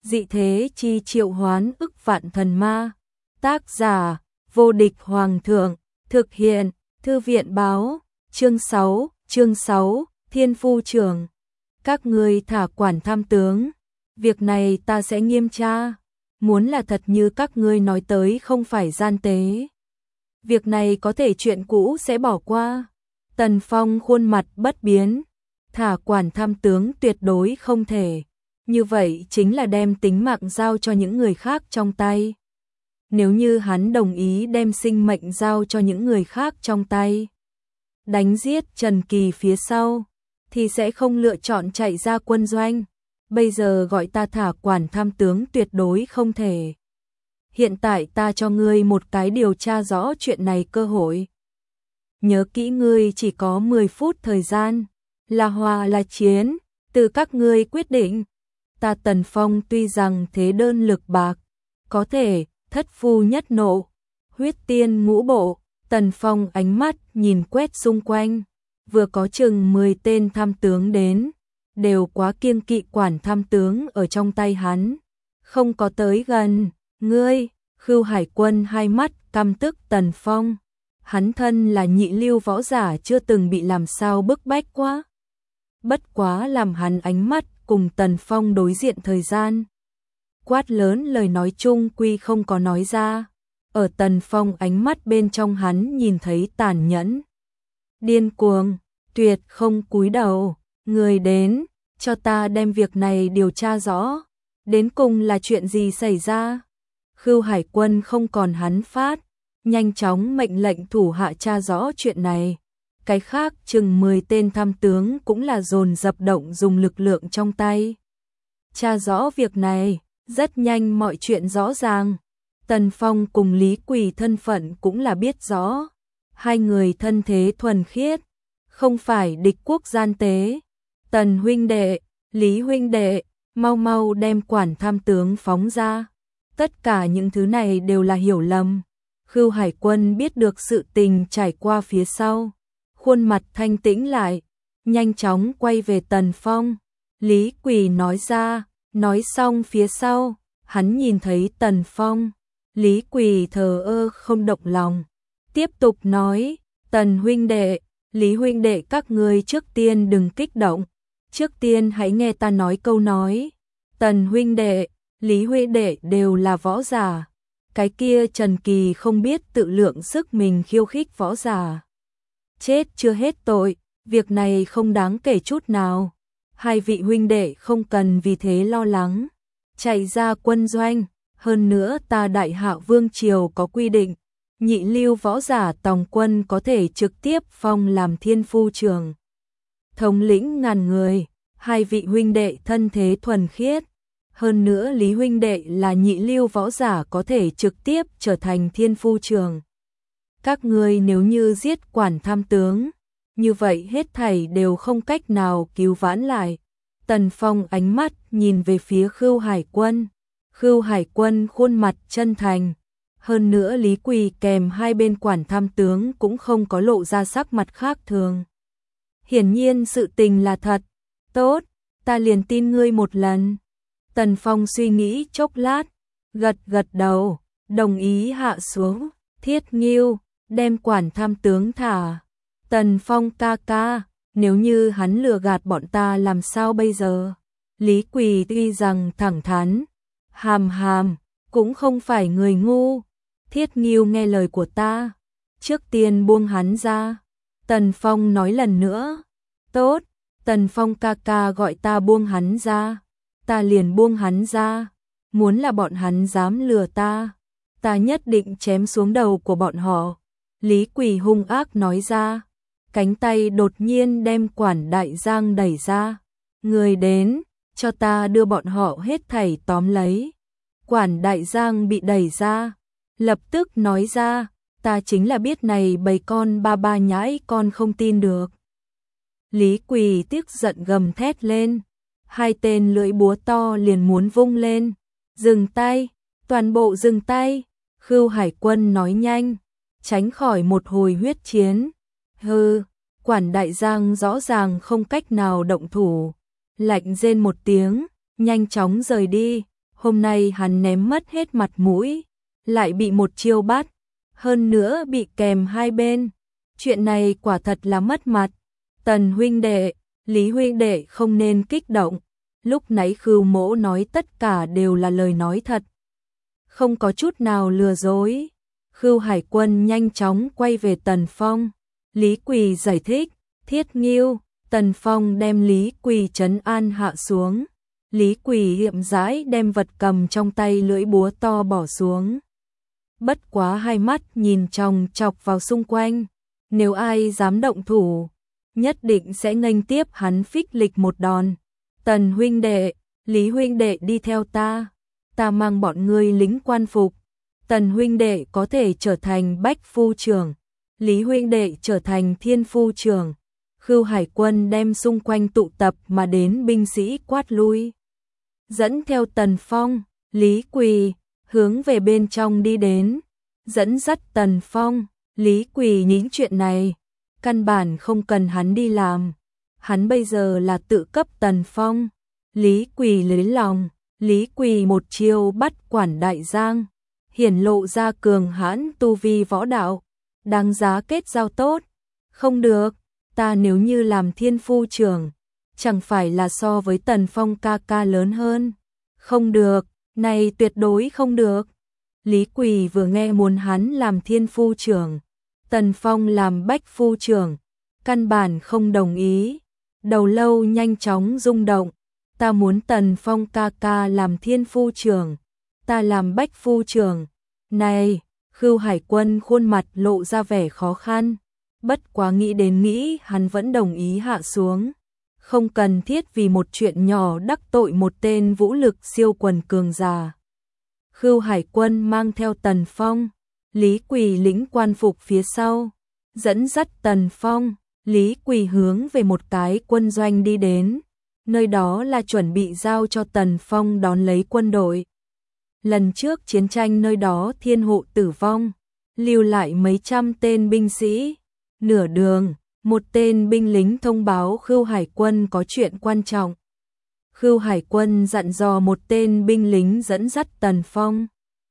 Dị thế chi triệu hoán ức vạn thần ma. Tác giả, vô địch hoàng thượng. Thực hiện, thư viện báo. Chương 6, Thiên Phu Trường. Các ngươi thả quản tham tướng. Việc này ta sẽ nghiêm tra. Muốn là thật như các ngươi nói tới không phải gian tế. Việc này có thể chuyện cũ sẽ bỏ qua. Tần Phong khuôn mặt bất biến. Thả quản tham tướng tuyệt đối không thể. Như vậy chính là đem tính mạng giao cho những người khác trong tay. Nếu như hắn đồng ý đem sinh mệnh giao cho những người khác trong tay, đánh giết Trần Kỳ phía sau, thì sẽ không lựa chọn chạy ra quân doanh. Bây giờ gọi ta thả quản tham tướng tuyệt đối không thể. Hiện tại ta cho ngươi một cái điều tra rõ chuyện này cơ hội. Nhớ kỹ ngươi chỉ có 10 phút thời gian, là hòa là chiến, từ các ngươi quyết định. Ta Tần Phong tuy rằng thế đơn lực bạc, có thể thất phu nhất nộ, huyết tiên ngũ bộ. Tần Phong ánh mắt nhìn quét xung quanh, vừa có chừng 10 tên tham tướng đến, đều quá kiêng kỵ quản tham tướng ở trong tay hắn, không có tới gần. Ngươi, Khưu Hải Quân hai mắt căm tức Tần Phong, hắn thân là nhị lưu võ giả chưa từng bị làm sao bức bách quá. Bất quá làm hắn ánh mắt cùng Tần Phong đối diện thời gian. Quát lớn lời nói chung quy không có nói ra. Ở Tần Phong ánh mắt bên trong hắn nhìn thấy tàn nhẫn, điên cuồng, tuyệt không cúi đầu. Người đến, cho ta đem việc này điều tra rõ. Đến cùng là chuyện gì xảy ra? Khưu Hải Quân không còn hắn phát, nhanh chóng mệnh lệnh thủ hạ tra rõ chuyện này. Cái khác chừng 10 tên tham tướng cũng là dồn dập động dùng lực lượng trong tay. Tra rõ việc này, rất nhanh mọi chuyện rõ ràng. Tần Phong cùng Lý Quỳ thân phận cũng là biết rõ. Hai người thân thế thuần khiết, không phải địch quốc gian tế. Tần huynh đệ, Lý huynh đệ, mau mau đem quản tham tướng phóng ra. Tất cả những thứ này đều là hiểu lầm. Khưu Hải Quân biết được sự tình trải qua phía sau, khuôn mặt thanh tĩnh lại, nhanh chóng quay về Tần Phong. Lý Quỳ nói ra, nói xong phía sau, hắn nhìn thấy Tần Phong. Lý Quỳ thờ ơ không động lòng, tiếp tục nói, Tần huynh đệ, Lý huynh đệ các ngươi trước tiên đừng kích động, trước tiên hãy nghe ta nói câu nói. Tần huynh đệ, Lý huynh đệ đều là võ giả, cái kia Trần Kỳ không biết tự lượng sức mình khiêu khích võ giả. Chết chưa hết tội, việc này không đáng kể chút nào. Hai vị huynh đệ không cần vì thế lo lắng, chạy ra quân doanh. Hơn nữa ta Đại Hạ Vương Triều có quy định, nhị lưu võ giả tòng quân có thể trực tiếp phong làm Thiên Phu Trường, thống lĩnh ngàn người. Hai vị huynh đệ thân thế thuần khiết, hơn nữa Lý huynh đệ là nhị lưu võ giả có thể trực tiếp trở thành Thiên Phu Trường. Các ngươi nếu như giết quản tham tướng, như vậy hết thảy đều không cách nào cứu vãn lại. Tần Phong ánh mắt nhìn về phía Khưu Hải Quân. Khưu Hải Quân khuôn mặt chân thành, hơn nữa Lý Quỳ kèm hai bên quản tham tướng cũng không có lộ ra sắc mặt khác thường. Hiển nhiên sự tình là thật. Tốt, ta liền tin ngươi một lần. Tần Phong suy nghĩ chốc lát, gật gật đầu, đồng ý hạ xuống. Thiết Ngưu, đem quản tham tướng thả. Tần Phong ca ca, nếu như hắn lừa gạt bọn ta làm sao bây giờ? Lý Quỳ tuy rằng thẳng thắn, hàm cũng không phải người ngu. Thiết Ngưu nghe lời của ta, trước tiên buông hắn ra. Tần Phong nói lần nữa. Tốt, Tần Phong ca ca gọi ta buông hắn ra, ta liền buông hắn ra. Muốn là bọn hắn dám lừa ta, ta nhất định chém xuống đầu của bọn họ. Lý Quỳ hung ác nói ra, cánh tay đột nhiên đem quản đại giang đẩy ra. Người đến, cho ta đưa bọn họ hết thảy tóm lấy. Quản đại giang bị đẩy ra, lập tức nói ra, ta chính là biết này bầy con ba nhãi con không tin được. Lý Quỳ tức giận gầm thét lên, hai tên lưỡi búa to liền muốn vung lên. Dừng tay, toàn bộ dừng tay. Khưu Hải Quân nói nhanh, tránh khỏi một hồi huyết chiến. Hừ, quản đại giang rõ ràng không cách nào động thủ, lạnh rên một tiếng, nhanh chóng rời đi. Hôm nay hắn ném mất hết mặt mũi, lại bị một chiêu bắt, hơn nữa bị kèm hai bên. Chuyện này quả thật là mất mặt. Tần huynh đệ, Lý huynh đệ không nên kích động. Lúc nãy Khưu Mỗ nói tất cả đều là lời nói thật, không có chút nào lừa dối. Khưu Hải Quân nhanh chóng quay về Tần Phong. Lý Quỳ giải thích, Thiết Nghiêu. Tần Phong đem Lý Quỳ trấn an hạ xuống. Lý Quỳ chậm rãi đem vật cầm trong tay lưỡi búa to bỏ xuống. Bất quá hai mắt nhìn chòng chọc vào xung quanh. Nếu ai dám động thủ, nhất định sẽ nghênh tiếp hắn phích lịch một đòn. Tần huynh đệ, Lý huynh đệ đi theo ta. Ta mang bọn ngươi lính quan phục. Tần huynh đệ có thể trở thành Bách Phu trưởng, Lý huynh đệ trở thành Thiên Phu trưởng. Khưu Hải Quân đem xung quanh tụ tập mà đến binh sĩ quát lui. Dẫn theo Tần Phong, Lý Quỳ, hướng về bên trong đi đến. Dẫn dắt Tần Phong, Lý Quỳ những chuyện này, căn bản không cần hắn đi làm. Hắn bây giờ là tự cấp Tần Phong. Lý Quỳ lấy lòng, Lý Quỳ một chiêu bắt quản đại giang, hiển lộ ra cường hãn tu vi võ đạo, đáng giá kết giao tốt. Không được, ta nếu như làm Thiên Phu trưởng, chẳng phải là so với Tần Phong ca ca lớn hơn. Không được, này tuyệt đối không được. Lý Quỳ vừa nghe muốn hắn làm Thiên Phu trưởng, Tần Phong làm Bách Phu trưởng, căn bản không đồng ý. Đầu lâu nhanh chóng rung động. Ta muốn Tần Phong ca ca làm Thiên Phu trưởng, ta làm Bách Phu trưởng. Này, Khưu Hải Quân khuôn mặt lộ ra vẻ khó khăn. Bất quá nghĩ đến nghĩ hắn vẫn đồng ý hạ xuống. Không cần thiết vì một chuyện nhỏ đắc tội một tên vũ lực siêu quần cường giả. Khưu Hải Quân mang theo Tần Phong, Lý Quỳ lĩnh quan phục phía sau, dẫn dắt Tần Phong, Lý Quỳ hướng về một cái quân doanh đi đến. Nơi đó là chuẩn bị giao cho Tần Phong đón lấy quân đội. Lần trước chiến tranh nơi đó thiên hộ tử vong, lưu lại mấy trăm tên binh sĩ. Nửa đường, một tên binh lính thông báo Khưu Hải Quân có chuyện quan trọng. Khưu Hải Quân dặn dò một tên binh lính dẫn dắt Tần Phong.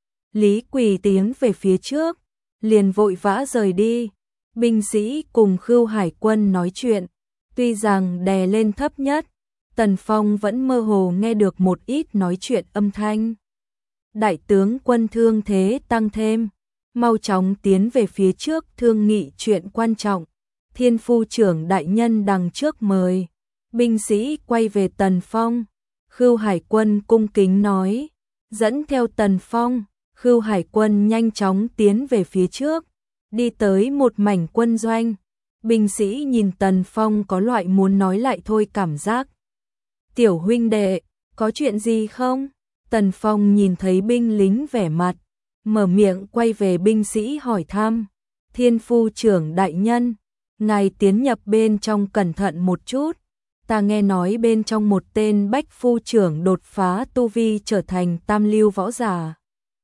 Lý Quỳ tiến về phía trước, liền vội vã rời đi. Binh sĩ cùng Khưu Hải Quân nói chuyện, tuy rằng đè lên thấp nhất, Tần Phong vẫn mơ hồ nghe được một ít nói chuyện âm thanh. Đại tướng quân thương thế tăng thêm, mau chóng tiến về phía trước thương nghị chuyện quan trọng. Thiên Phu trưởng đại nhân đằng trước mời. Binh sĩ quay về Tần Phong. Khưu Hải Quân cung kính nói, dẫn theo Tần Phong. Khưu Hải Quân nhanh chóng tiến về phía trước, đi tới một mảnh quân doanh. Binh sĩ nhìn Tần Phong có loại muốn nói lại thôi cảm giác. Tiểu huynh đệ, có chuyện gì không? Tần Phong nhìn thấy binh lính vẻ mặt, mở miệng quay về binh sĩ hỏi thăm. Thiên Phu trưởng đại nhân, ngài tiến nhập bên trong cẩn thận một chút. Ta nghe nói bên trong một tên Bách Phu trưởng đột phá tu vi trở thành tam lưu võ giả.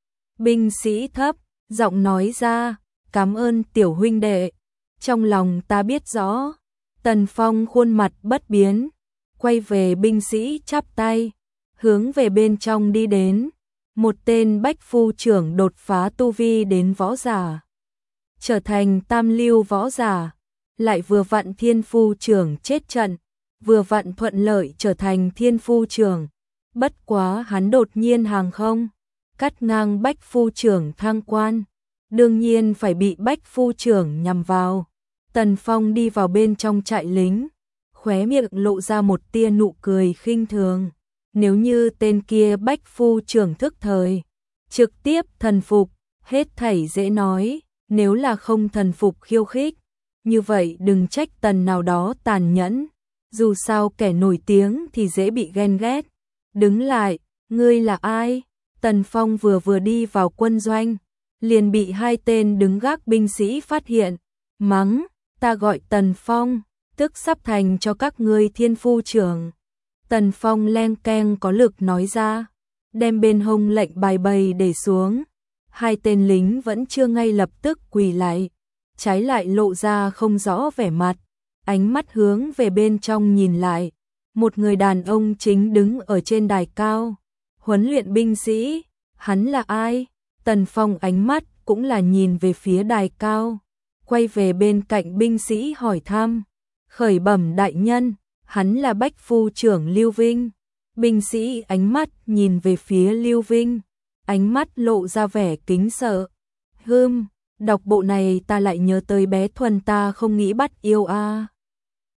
Binh sĩ thấp giọng nói ra, cảm ơn tiểu huynh đệ, trong lòng ta biết rõ. Tần Phong khuôn mặt bất biến, quay về binh sĩ chắp tay, hướng về bên trong đi đến. Một tên Bách Phu trưởng đột phá tu vi đến võ giả, trở thành tam lưu võ giả, lại vừa vặn Thiên Phu trưởng chết trận, vừa vặn thuận lợi trở thành Thiên Phu trưởng. Bất quá hắn đột nhiên hàng không, cắt ngang Bách Phu trưởng thăng quan, đương nhiên phải bị Bách Phu trưởng nhằm vào. Tần Phong đi vào bên trong trại lính, khóe miệng lộ ra một tia nụ cười khinh thường. Nếu như tên kia Bách Phu trưởng thức thời, trực tiếp thần phục, hết thảy dễ nói. Nếu là không thần phục khiêu khích, như vậy đừng trách Tần nào đó tàn nhẫn. Dù sao kẻ nổi tiếng thì dễ bị ghen ghét. Đứng lại, ngươi là ai? Tần Phong vừa đi vào quân doanh, liền bị hai tên đứng gác binh sĩ phát hiện, mắng, ta gọi Tần Phong, tức sắp thành cho các ngươi Thiên Phu trưởng. Tần Phong leng keng có lực nói ra, đem bên hông lệnh bài bày để xuống. Hai tên lính vẫn chưa ngay lập tức quỳ lại, trái lại lộ ra không rõ vẻ mặt, ánh mắt hướng về bên trong nhìn lại. Một người đàn ông chính đứng ở trên đài cao, Huấn luyện binh sĩ, hắn là ai? Tần Phong ánh mắt cũng là nhìn về phía đài cao, quay về bên cạnh binh sĩ hỏi thăm. Khởi bẩm đại nhân, hắn là Bách Phu trưởng Lưu Vinh. Binh sĩ ánh mắt nhìn về phía Lưu Vinh, ánh mắt lộ ra vẻ kính sợ. Đọc bộ này ta lại nhớ tới bé Thuần ta không nghĩ bắt yêu a.